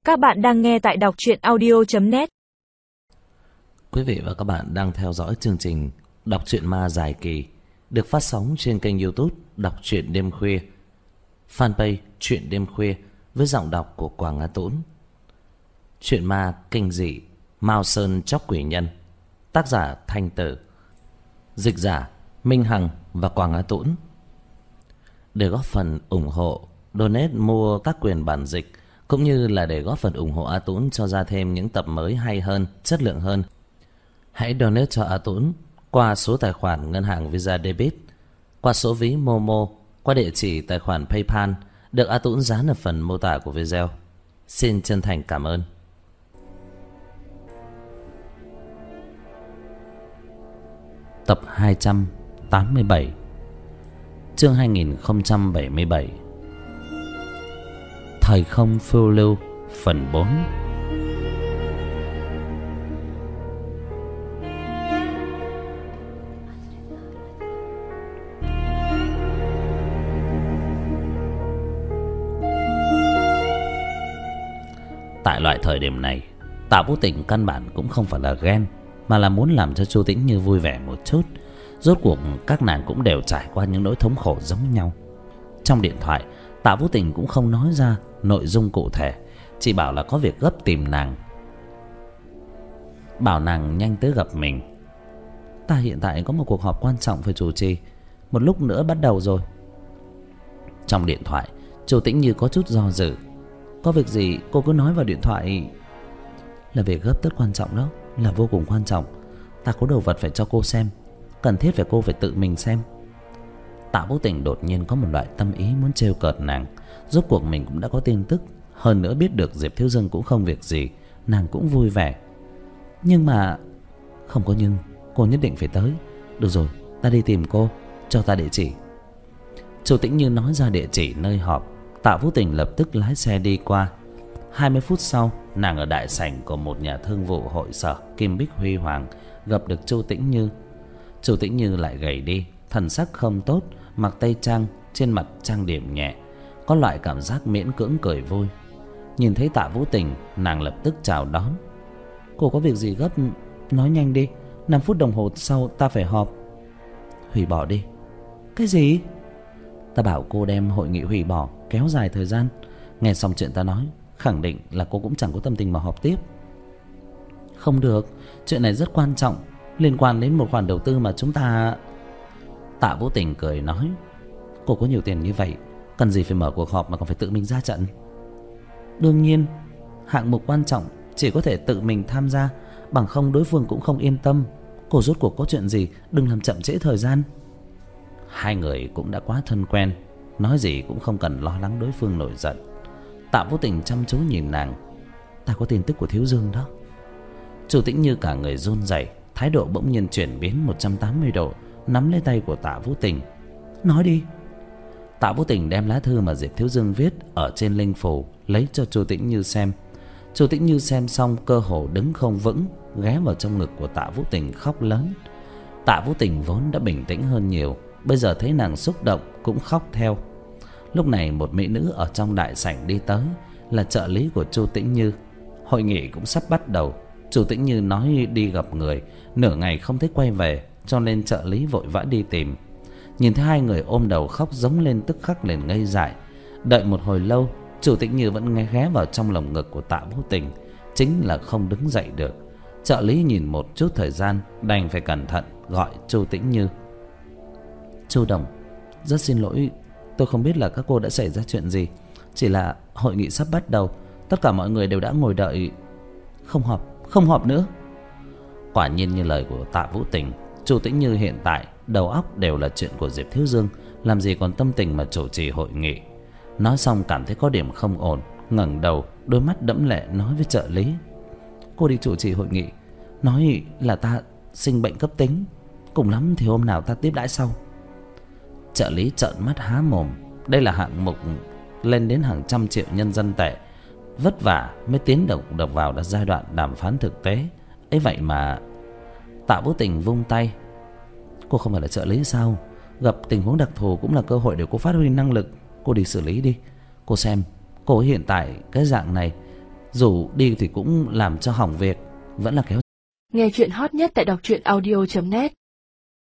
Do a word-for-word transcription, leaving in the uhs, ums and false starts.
Các bạn đang nghe tại đọc truyện audio chấm net. Quý vị và các bạn đang theo dõi chương trình Đọc truyện ma dài kỳ được phát sóng trên kênh YouTube Đọc truyện đêm khuya, fanpage Truyện đêm khuya với giọng đọc của Quảng Á Tũng. Truyện ma kinh dị Mao Sơn Chóc Quỷ Nhân, tác giả Thanh Tử, dịch giả Minh Hằng và Quảng Á Tũng. Để góp phần ủng hộ, donate mua tác quyền bản dịch, cũng như là để góp phần ủng hộ A Tũng cho ra thêm những tập mới hay hơn, chất lượng hơn, hãy donate cho A Tũng qua số tài khoản ngân hàng Visa Debit, qua số ví Momo, qua địa chỉ tài khoản PayPal được A Tũng dán ở phần mô tả của video. Xin chân thành cảm ơn. Tập hai trăm tám mươi bảy, chương hai nghìn không trăm bảy mươi bảy, Thời không phiêu lưu, phần bốn. Tại loại thời điểm này, Tạ Vũ Tình căn bản cũng không phải là ghen, mà là muốn làm cho Chu Tĩnh Như vui vẻ một chút. Rốt cuộc các nàng cũng đều trải qua những nỗi thống khổ giống nhau. Trong điện thoại, Tạ Vũ Tình cũng không nói ra nội dung cụ thể, chỉ bảo là có việc gấp tìm nàng, bảo nàng nhanh tới gặp mình. Ta hiện tại có một cuộc họp quan trọng phải chủ trì, một lúc nữa bắt đầu rồi. Trong điện thoại, Chu Tĩnh Như có chút do dự. Có việc gì cô cứ nói vào điện thoại. Là việc gấp rất quan trọng đó, là vô cùng quan trọng. Ta có đồ vật phải cho cô xem, cần thiết phải cô phải tự mình xem. Tạ Vũ Tình đột nhiên có một loại tâm ý muốn trêu cợt nàng. Rốt cuộc mình cũng đã có tin tức, hơn nữa biết được Diệp Thiếu Dương cũng không việc gì, nàng cũng vui vẻ. Nhưng mà không có nhưng, cô nhất định phải tới. Được rồi, ta đi tìm cô, cho ta địa chỉ. Chu Tĩnh Như nói ra địa chỉ nơi họp. Tạ Vũ Tình lập tức lái xe đi qua. Hai mươi phút sau, nàng ở đại sảnh của một nhà thương vụ hội sở Kim Bích Huy Hoàng gặp được Chu Tĩnh Như. Chu Tĩnh Như lại gầy đi, thần sắc không tốt, mặc tây trang, trên mặt trang điểm nhẹ, có loại cảm giác miễn cưỡng cười vui. Nhìn thấy Tạ Vũ Tình, nàng lập tức chào đón. Cô có việc gì gấp, nói nhanh đi, năm phút đồng hồ sau ta phải họp. Hủy bỏ đi. Cái gì? Ta bảo cô đem hội nghị hủy bỏ, kéo dài thời gian. Nghe xong chuyện ta nói, khẳng định là cô cũng chẳng có tâm tình mà họp tiếp. Không được, chuyện này rất quan trọng, liên quan đến một khoản đầu tư mà chúng ta... Tạ Vũ Tình cười nói, cô có nhiều tiền như vậy, cần gì phải mở cuộc họp mà còn phải tự mình ra trận. Đương nhiên, hạng mục quan trọng chỉ có thể tự mình tham gia, bằng không đối phương cũng không yên tâm. Cô rốt cuộc có chuyện gì, đừng làm chậm trễ thời gian. Hai người cũng đã quá thân quen, nói gì cũng không cần lo lắng đối phương nổi giận. Tạ Vũ Tình chăm chú nhìn nàng. Ta có tin tức của Thiếu Dương đó. Chu Tĩnh Như cả người run rẩy, thái độ bỗng nhiên chuyển biến một trăm tám mươi độ, nắm lấy tay của Tạ Vũ Tình. Nói đi. Tạ Vũ Tình đem lá thư mà Diệp Thiếu Dương viết ở trên linh phù lấy cho Chu Tĩnh Như xem. Chu Tĩnh Như xem xong cơ hồ đứng không vững, ghé vào trong ngực của Tạ Vũ Tình khóc lớn. Tạ Vũ Tình vốn đã bình tĩnh hơn nhiều, bây giờ thấy nàng xúc động cũng khóc theo. Lúc này một mỹ nữ ở trong đại sảnh đi tới, là trợ lý của Chu Tĩnh Như. Hội nghị cũng sắp bắt đầu. Chu Tĩnh Như nói đi gặp người, nửa ngày không thấy quay về, cho nên trợ lý vội vã đi tìm. Nhìn thấy hai người ôm đầu khóc giống lên, tức khắc liền ngây dại. Đợi một hồi lâu, Chu Tĩnh Như vẫn nghe ghé vào trong lồng ngực của Tạ Vũ Tình, chính là không đứng dậy được. Trợ lý nhìn một chút thời gian, đành phải cẩn thận gọi Chu Tĩnh Như. Chu đồng, rất xin lỗi, tôi không biết là các cô đã xảy ra chuyện gì. Chỉ là hội nghị sắp bắt đầu, tất cả mọi người đều đã ngồi đợi. Không họp, không họp nữa. Quả nhiên như lời của Tạ Vũ Tình, Chu Tĩnh Như hiện tại đầu óc đều là chuyện của Diệp Thiếu Dương, làm gì còn tâm tình mà chủ trì hội nghị. Nói xong cảm thấy có điểm không ổn, ngẩng đầu, đôi mắt đẫm lệ nói với trợ lý. Cô đi chủ trì hội nghị, nói là ta sinh bệnh cấp tính, cùng lắm thì hôm nào ta tiếp đãi sau. Trợ lý trợn mắt há mồm. Đây là hạng mục lên đến hàng trăm triệu nhân dân tệ, vất vả mới tiến được được vào đã giai đoạn đàm phán thực tế ấy vậy mà. Tạ Vũ Tình vung tay. Cô không phải là trợ lý sao? Gặp tình huống đặc thù cũng là cơ hội để cô phát huy năng lực. Cô đi xử lý đi. Cô xem, cô hiện tại cái dạng này Dù đi thì cũng làm cho hỏng việc, vẫn là kéo. Nghe chuyện hot nhất tại đọc truyện audio chấm net.